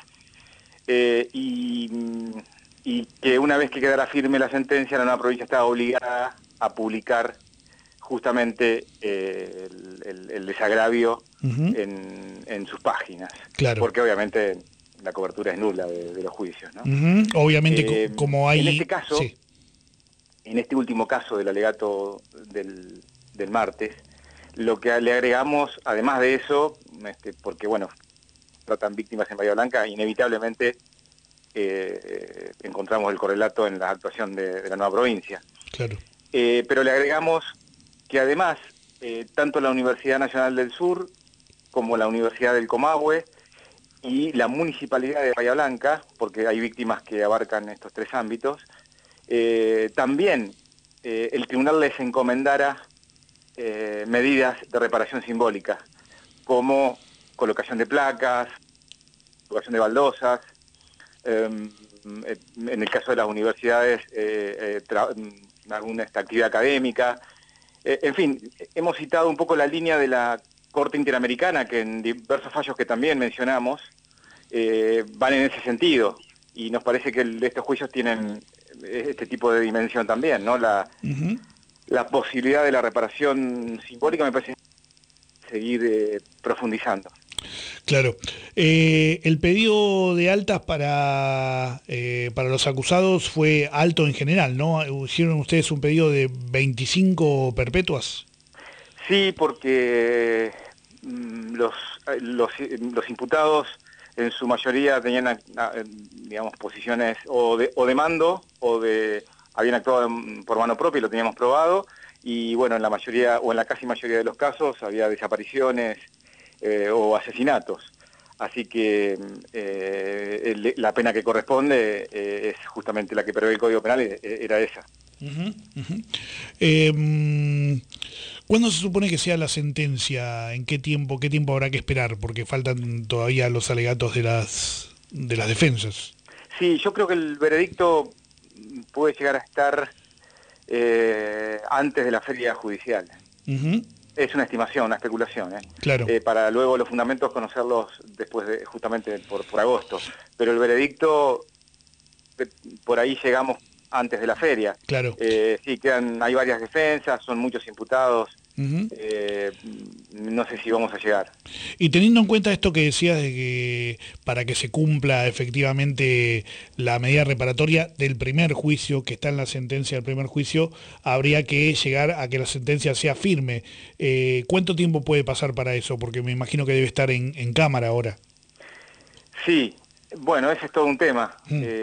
y que una vez que quedara firme la sentencia, la Nueva Provincia estaba obligada a publicar justamente el desagravio en sus páginas. Claro. Porque obviamente la cobertura es nula de los juicios, ¿no? Obviamente, como hay... En este caso, sí. En este último caso del alegato del martes, lo que le agregamos, además de eso, porque bueno, tratan víctimas en Bahía Blanca, inevitablemente encontramos el correlato en la actuación de la Nueva Provincia. Claro. Pero le agregamos que además, tanto la Universidad Nacional del Sur como la Universidad del Comahue y la Municipalidad de Bahía Blanca, porque hay víctimas que abarcan estos 3 ámbitos, también el tribunal les encomendara medidas de reparación simbólica, como colocación de placas, colocación de baldosas, en el caso de las universidades, alguna actividad académica. En fin, hemos citado un poco la línea de la Corte Interamericana, que en diversos fallos que también mencionamos, van en ese sentido, y nos parece que estos juicios tienen este tipo de dimensión también, ¿no? La posibilidad de la reparación simbólica me parece seguir profundizando. Claro. El pedido de altas para los acusados fue alto en general, ¿no? ¿Hicieron ustedes un pedido de 25 perpetuas? Sí, porque los imputados en su mayoría tenían, digamos, posiciones o de mando habían actuado por mano propia y lo teníamos probado, y bueno, en la mayoría o en la casi mayoría de los casos había desapariciones o asesinatos. Así que la pena que corresponde es justamente la que prevé el Código Penal, era esa. ¿Cuándo se supone que sea la sentencia? ¿En qué tiempo habrá que esperar? Porque faltan todavía los alegatos de las defensas. Sí, yo creo que el veredicto puede llegar a estar antes de la feria judicial. Es una estimación, una especulación, Claro. Para luego los fundamentos conocerlos después justamente por agosto. Pero el veredicto, por ahí llegamos antes de la feria. Claro. Sí, hay varias defensas, son muchos imputados. No sé si vamos a llegar. Y teniendo en cuenta esto que decías de que para que se cumpla efectivamente la medida reparatoria del primer juicio, que está en la sentencia del primer juicio, habría que llegar a que la sentencia sea firme. ¿Cuánto tiempo puede pasar para eso? Porque me imagino que debe estar en cámara ahora. Sí, bueno, ese es todo un tema.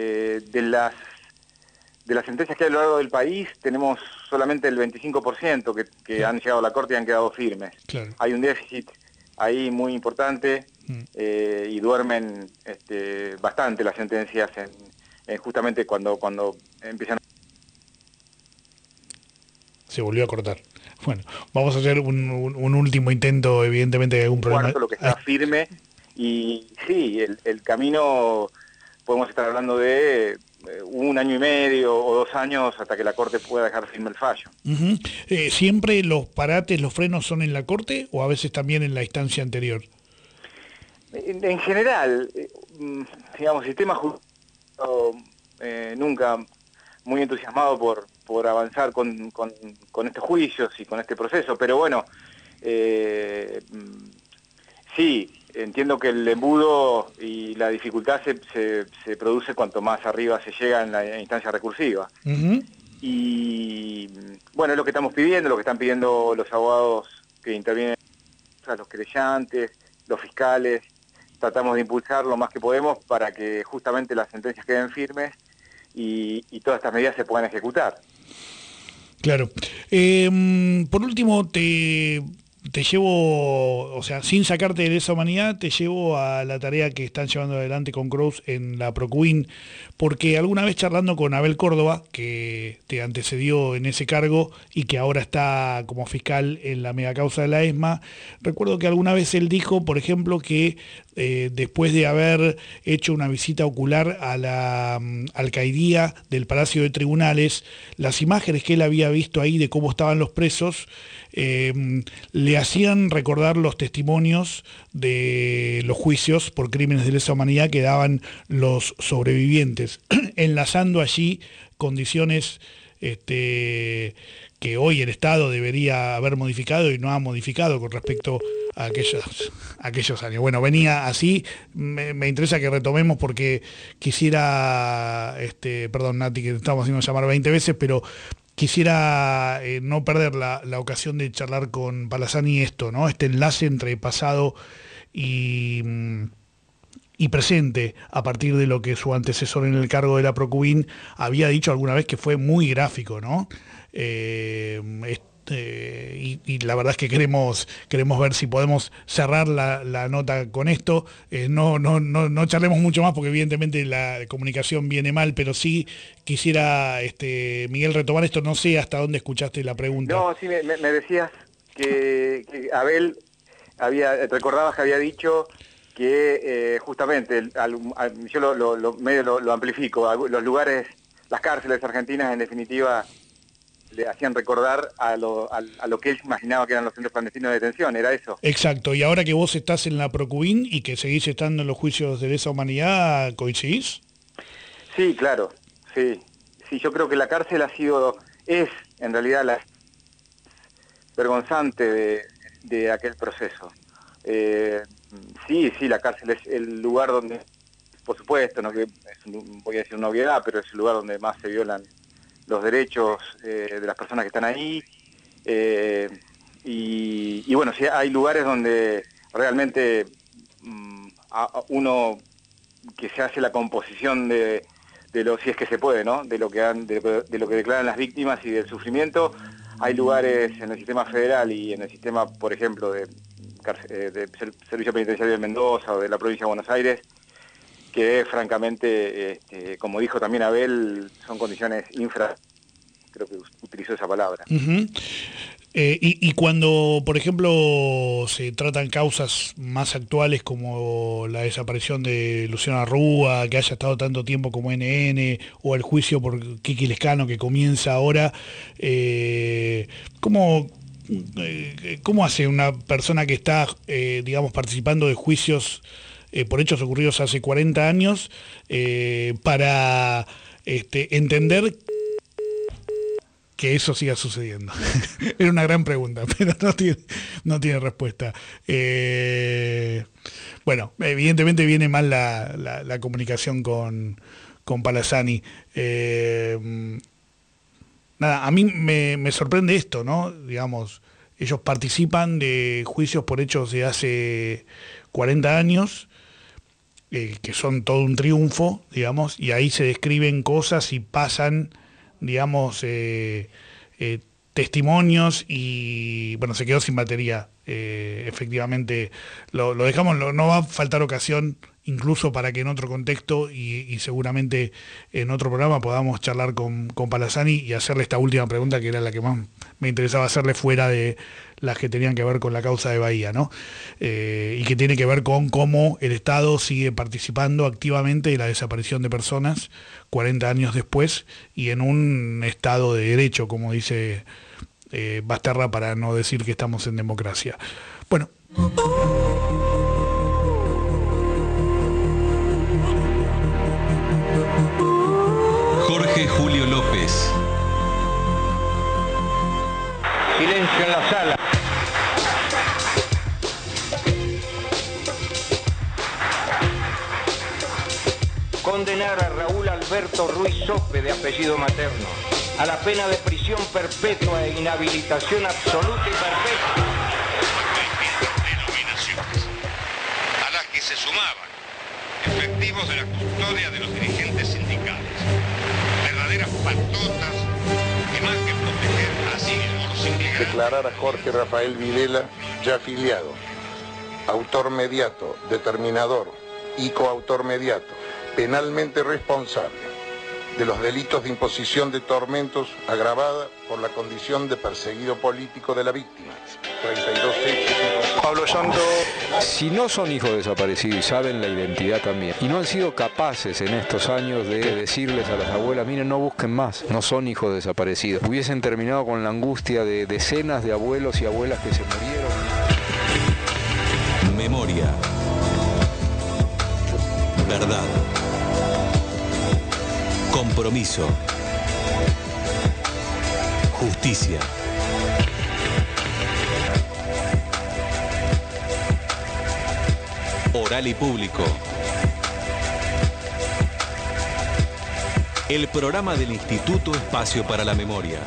De las sentencias que hay a lo largo del país, tenemos solamente el 25% que han llegado a la Corte y han quedado firmes. Claro. Hay un déficit ahí muy importante y duermen bastante las sentencias justamente cuando empiezan. Se volvió a cortar. Bueno, vamos a hacer un último intento, evidentemente hay algún problema. Cuarto, lo que está firme, y sí, el camino, podemos estar hablando de 1 año y medio o 2 años hasta que la Corte pueda dejar firme el fallo. ¿Siempre los parates, los frenos son en la Corte o a veces también en la instancia anterior? En general, digamos, sistema judicial nunca muy entusiasmado por avanzar con estos juicios y con este proceso, pero bueno, sí, entiendo que el embudo y la dificultad se produce cuanto más arriba se llega en la instancia recursiva. Y bueno, es lo que estamos pidiendo, lo que están pidiendo los abogados que intervienen, los querellantes, los fiscales. Tratamos de impulsar lo más que podemos para que justamente las sentencias queden firmes y todas estas medidas se puedan ejecutar. Claro. Por último, te llevo, o sea, sin sacarte de esa humanidad, te llevo a la tarea que están llevando adelante con Cruz en la Procubin, porque alguna vez charlando con Abel Córdoba, que te antecedió en ese cargo y que ahora está como fiscal en la megacausa de la ESMA, recuerdo que alguna vez él dijo, por ejemplo, que después de haber hecho una visita ocular a la alcaidía del Palacio de Tribunales, las imágenes que él había visto ahí de cómo estaban los presos, le hacían recordar los testimonios de los juicios por crímenes de lesa humanidad que daban los sobrevivientes, enlazando allí condiciones que hoy el Estado debería haber modificado y no ha modificado con respecto a aquellos años. Bueno, venía así, me interesa que retomemos porque quisiera, perdón Nati, que te estamos haciendo llamar 20 veces, pero quisiera no perder la ocasión de charlar con Palazani esto, ¿no? Este enlace entre pasado y presente, a partir de lo que su antecesor en el cargo de la Procubin había dicho alguna vez, que fue muy gráfico, ¿no? y la verdad es que queremos ver si podemos cerrar la nota con esto. No charlemos mucho más porque evidentemente la comunicación viene mal, pero sí quisiera, Miguel, retomar esto. No sé hasta dónde escuchaste la pregunta. No, sí, me decías que Abel recordabas que había dicho que justamente, yo lo amplifico, los lugares, las cárceles argentinas en definitiva le hacían recordar a lo que él imaginaba que eran los centros clandestinos de detención, ¿era eso? Exacto, y ahora que vos estás en la Procubin y que seguís estando en los juicios de lesa humanidad, ¿coincidís? Sí, claro, sí, yo creo que la cárcel es en realidad la vergonzante de aquel proceso. Sí, la cárcel es el lugar donde, por supuesto, voy a decir una obviedad, pero es el lugar donde más se violan los derechos de las personas que están ahí, y bueno, sí, hay lugares donde realmente uno que se hace la composición de lo, si es que se puede, ¿no? de lo que declaran las víctimas y del sufrimiento. Hay lugares en el sistema federal y en el sistema, por ejemplo, de Servicio Penitenciario de Mendoza o de la provincia de Buenos Aires, que francamente, como dijo también Abel, son condiciones creo que utilizó esa palabra. Uh-huh. Y cuando, por ejemplo, se tratan causas más actuales como la desaparición de Luciano Arrúa, que haya estado tanto tiempo como NN, o el juicio por Kiki Lescano que comienza ahora, ¿cómo hace una persona que está, participando de juicios por hechos ocurridos hace 40 años para entender que eso siga sucediendo? Era una gran pregunta, pero no tiene respuesta. Bueno, evidentemente viene mal la comunicación con Palazzani. Nada, a mí me sorprende esto, ¿no? Digamos, ellos participan de juicios por hechos de hace 40 años, que son todo un triunfo, digamos, y ahí se describen cosas y pasan, digamos, testimonios, y bueno, se quedó sin batería. Efectivamente, lo dejamos, no va a faltar ocasión incluso para que en otro contexto y seguramente en otro programa podamos charlar con Palazzani y hacerle esta última pregunta, que era la que más me interesaba hacerle fuera de las que tenían que ver con la causa de Bahía, ¿no? Y que tiene que ver con cómo el Estado sigue participando activamente de la desaparición de personas 40 años después y en un Estado de derecho, como dice Basterra, para no decir que estamos en democracia. Bueno. Jorge Julio López. Silencio en la sala. Condenar a Raúl Alberto Ruiz Sope, de apellido materno, a la pena de prisión perpetua e inhabilitación absoluta y perpetua. Denominaciones a las que se sumaban efectivos de la custodia de los dirigentes sindicales, verdaderas patotas que más que proteger a los sindicales. Declarar a Jorge Rafael Videla ya afiliado, autor mediato, determinador y coautor mediato, penalmente responsable de los delitos de imposición de tormentos agravada por la condición de perseguido político de la víctima. 32 hechos. Pablo Santo. Si no son hijos desaparecidos y saben la identidad también, y no han sido capaces en estos años de decirles a las abuelas, miren, no busquen más, no son hijos desaparecidos, hubiesen terminado con la angustia de decenas de abuelos y abuelas que se murieron. Memoria. Verdad. Compromiso. Justicia. Oral y público. El programa del Instituto Espacio para la Memoria.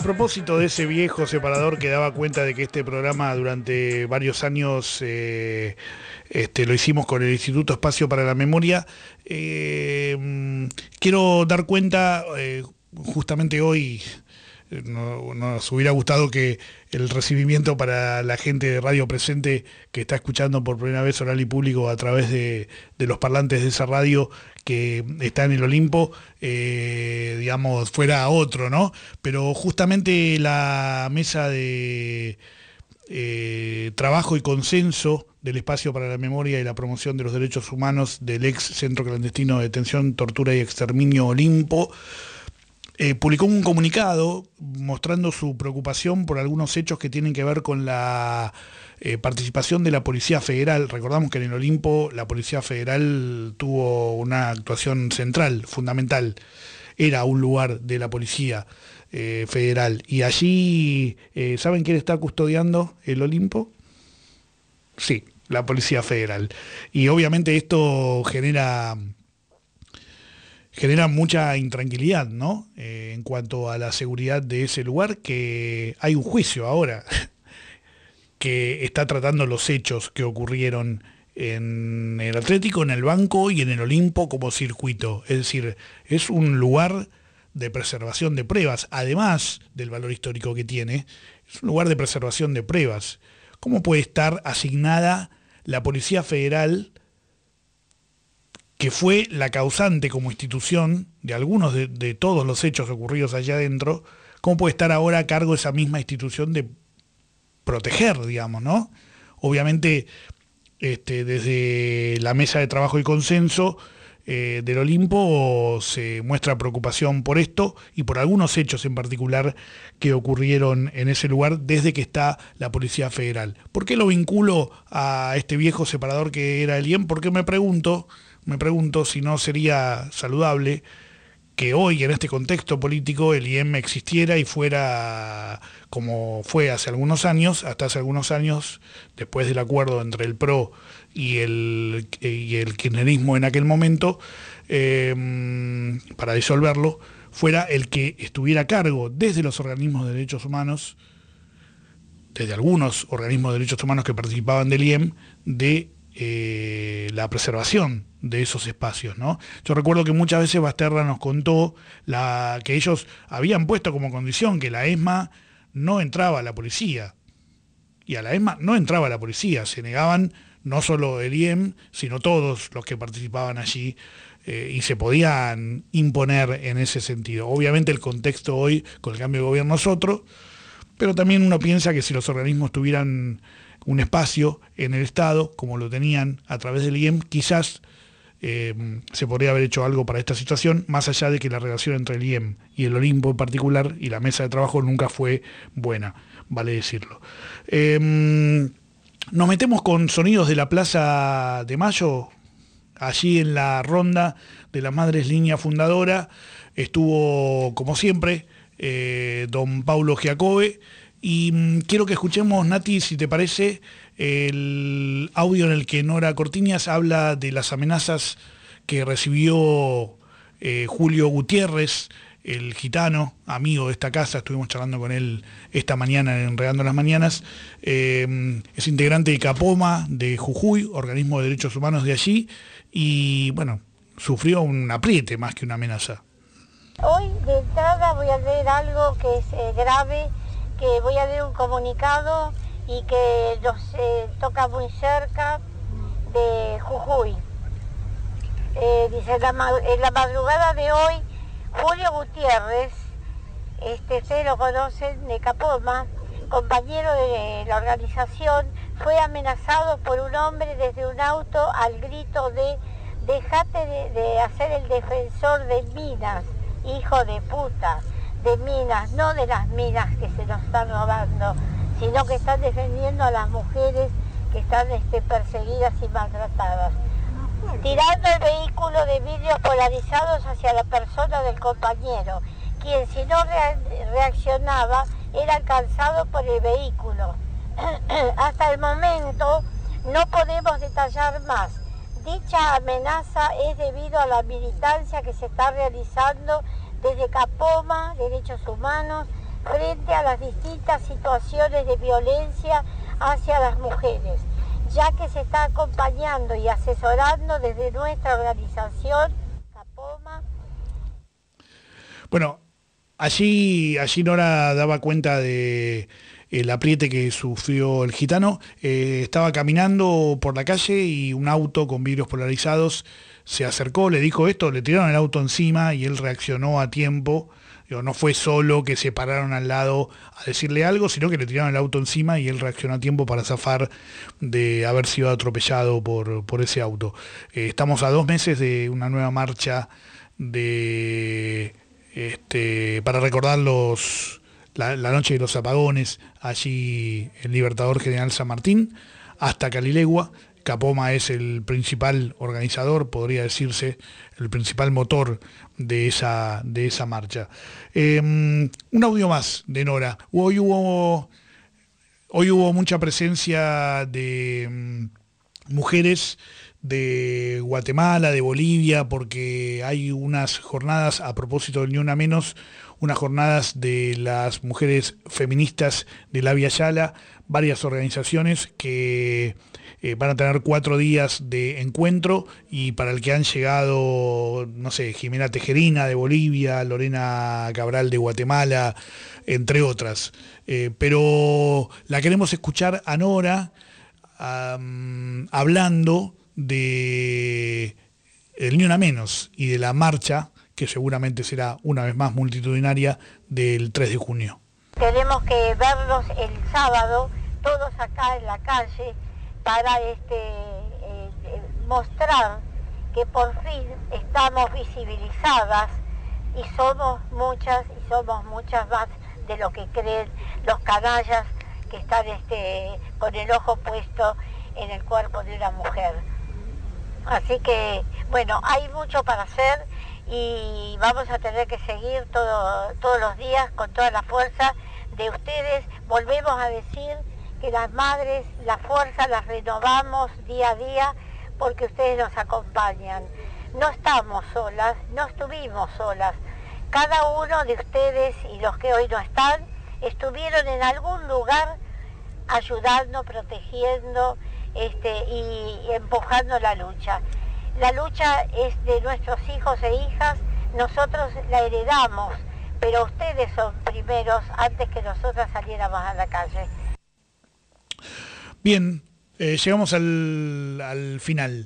A propósito de ese viejo separador que daba cuenta de que este programa durante varios años lo hicimos con el Instituto Espacio para la Memoria, quiero dar cuenta, justamente hoy nos hubiera gustado que el recibimiento para la gente de Radio Presente que está escuchando por primera vez Oral y Público a través de los parlantes de esa radio que está en el Olimpo, fuera otro, ¿no? Pero justamente la mesa de trabajo y consenso del Espacio para la Memoria y la Promoción de los Derechos Humanos del ex Centro Clandestino de Detención, Tortura y Exterminio Olimpo, publicó un comunicado mostrando su preocupación por algunos hechos que tienen que ver con la participación de la Policía Federal. Recordamos que en el Olimpo la Policía Federal tuvo una actuación central, fundamental. Era un lugar de la Policía Federal. Y allí, ¿saben quién está custodiando el Olimpo? Sí, la Policía Federal. Y obviamente esto genera mucha intranquilidad, ¿no? En cuanto a la seguridad de ese lugar, que hay un juicio ahora que está tratando los hechos que ocurrieron en el Atlético, en el Banco y en el Olimpo como circuito. Es decir, es un lugar de preservación de pruebas, además del valor histórico que tiene, es un lugar de preservación de pruebas. ¿Cómo puede estar asignada la Policía Federal, que fue la causante como institución de algunos de todos los hechos ocurridos allá adentro, cómo puede estar ahora a cargo esa misma institución de proteger, digamos, ¿no? Obviamente, desde la mesa de trabajo y consenso del Olimpo se muestra preocupación por esto y por algunos hechos en particular que ocurrieron en ese lugar desde que está la Policía Federal. ¿Por qué lo vinculo a este viejo separador que era el IEM? Porque me pregunto si no sería saludable que hoy, en este contexto político, el IEM existiera y fuera como fue hace algunos años, hasta hace algunos años, después del acuerdo entre el PRO y el kirchnerismo en aquel momento, para disolverlo, fuera el que estuviera a cargo desde los organismos de derechos humanos, desde algunos organismos de derechos humanos que participaban del IEM, de la preservación de esos espacios, ¿no? Yo recuerdo que muchas veces Basterra nos contó que ellos habían puesto como condición que la ESMA no entraba a la policía, y a la ESMA no entraba a la policía, se negaban no solo el IEM, sino todos los que participaban allí, y se podían imponer en ese sentido. Obviamente el contexto hoy, con el cambio de gobierno, es otro, pero también uno piensa que si los organismos tuvieran un espacio en el Estado, como lo tenían a través del IEM, quizás se podría haber hecho algo para esta situación, más allá de que la relación entre el IEM y el Olimpo en particular, y la mesa de trabajo nunca fue buena, vale decirlo. Nos metemos con sonidos de la Plaza de Mayo. Allí en la ronda de las Madres Línea Fundadora estuvo, como siempre, don Paulo Giacobbe. Y quiero que escuchemos, Nati, si te parece, el audio en el que Nora Cortiñas habla de las amenazas que recibió Julio Gutiérrez, el gitano, amigo de esta casa. Estuvimos charlando con él esta mañana en Enredando las Mañanas. Es integrante de Capoma, de Jujuy, organismo de derechos humanos de allí, y bueno, sufrió un apriete más que una amenaza. Hoy de entrada voy a leer algo que es grave, que voy a leer un comunicado y que nos toca muy cerca de Jujuy. Dice, en la madrugada de hoy, Julio Gutiérrez, ustedes lo conocen, de Capoma, compañero de la organización, fue amenazado por un hombre desde un auto al grito de «Dejate de hacer el defensor de minas, hijo de puta». De minas, no de las minas que se nos están robando, sino que están defendiendo a las mujeres que están perseguidas y maltratadas. Tirando el vehículo de vidrios polarizados hacia la persona del compañero, quien si no reaccionaba era alcanzado por el vehículo. Hasta el momento no podemos detallar más. Dicha amenaza es debido a la militancia que se está realizando desde Capoma, Derechos Humanos, frente a las distintas situaciones de violencia hacia las mujeres, ya que se está acompañando y asesorando desde nuestra organización, Capoma. Bueno, allí Nora daba cuenta de el apriete que sufrió el gitano. Estaba caminando por la calle y un auto con vidrios polarizados se acercó, le dijo esto, le tiraron el auto encima y él reaccionó a tiempo. No fue solo que se pararon al lado a decirle algo, sino que le tiraron el auto encima y él reaccionó a tiempo para zafar de haber sido atropellado por ese auto. Estamos a 2 meses de una nueva marcha para recordar la noche de los apagones, allí en Libertador General San Martín, hasta Calilegua. Capoma es el principal organizador, podría decirse, el principal motor de esa marcha. Un audio más de Nora. Hoy hubo mucha presencia de mujeres de Guatemala, de Bolivia, porque hay unas jornadas, a propósito del Ni Una Menos, unas jornadas de las mujeres feministas de la Via Yala, varias organizaciones que van a tener 4 días de encuentro y para el que han llegado, no sé, Jimena Tejerina de Bolivia, Lorena Cabral de Guatemala, entre otras. Pero la queremos escuchar a Nora hablando de el Ni Una Menos y de la marcha, que seguramente será una vez más multitudinaria, del 3 de junio. Tenemos que verlos el sábado, todos acá en la calle, para mostrar que por fin estamos visibilizadas y somos muchas más de lo que creen los canallas que están con el ojo puesto en el cuerpo de una mujer. Así que, bueno, hay mucho para hacer y vamos a tener que seguir todos los días con toda la fuerza de ustedes. Volvemos a decir que las madres, la fuerza las renovamos día a día porque ustedes nos acompañan. No estamos solas, no estuvimos solas. Cada uno de ustedes y los que hoy no están, estuvieron en algún lugar ayudando, protegiendo y empujando la lucha. La lucha es de nuestros hijos e hijas, nosotros la heredamos, pero ustedes son primeros antes que nosotras saliéramos a la calle. Bien, llegamos al final.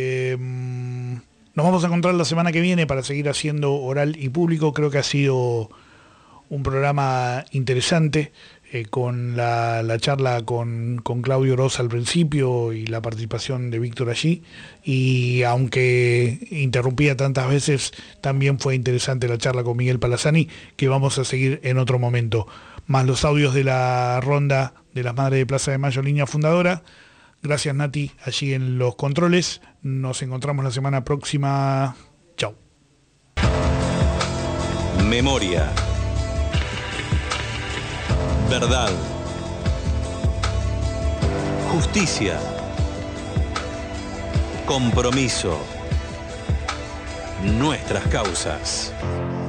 Nos vamos a encontrar la semana que viene para seguir haciendo Oral y Público. Creo que ha sido un programa interesante, con la charla con Claudio Rosa al principio y la participación de Víctor allí. Y aunque interrumpía tantas veces, también fue interesante la charla con Miguel Palazani, que vamos a seguir en otro momento. Más los audios de la ronda de las Madres de Plaza de Mayo, línea fundadora. Gracias, Nati, allí en los controles. Nos encontramos la semana próxima. Chau. Memoria. Verdad. Justicia. Compromiso. Nuestras causas.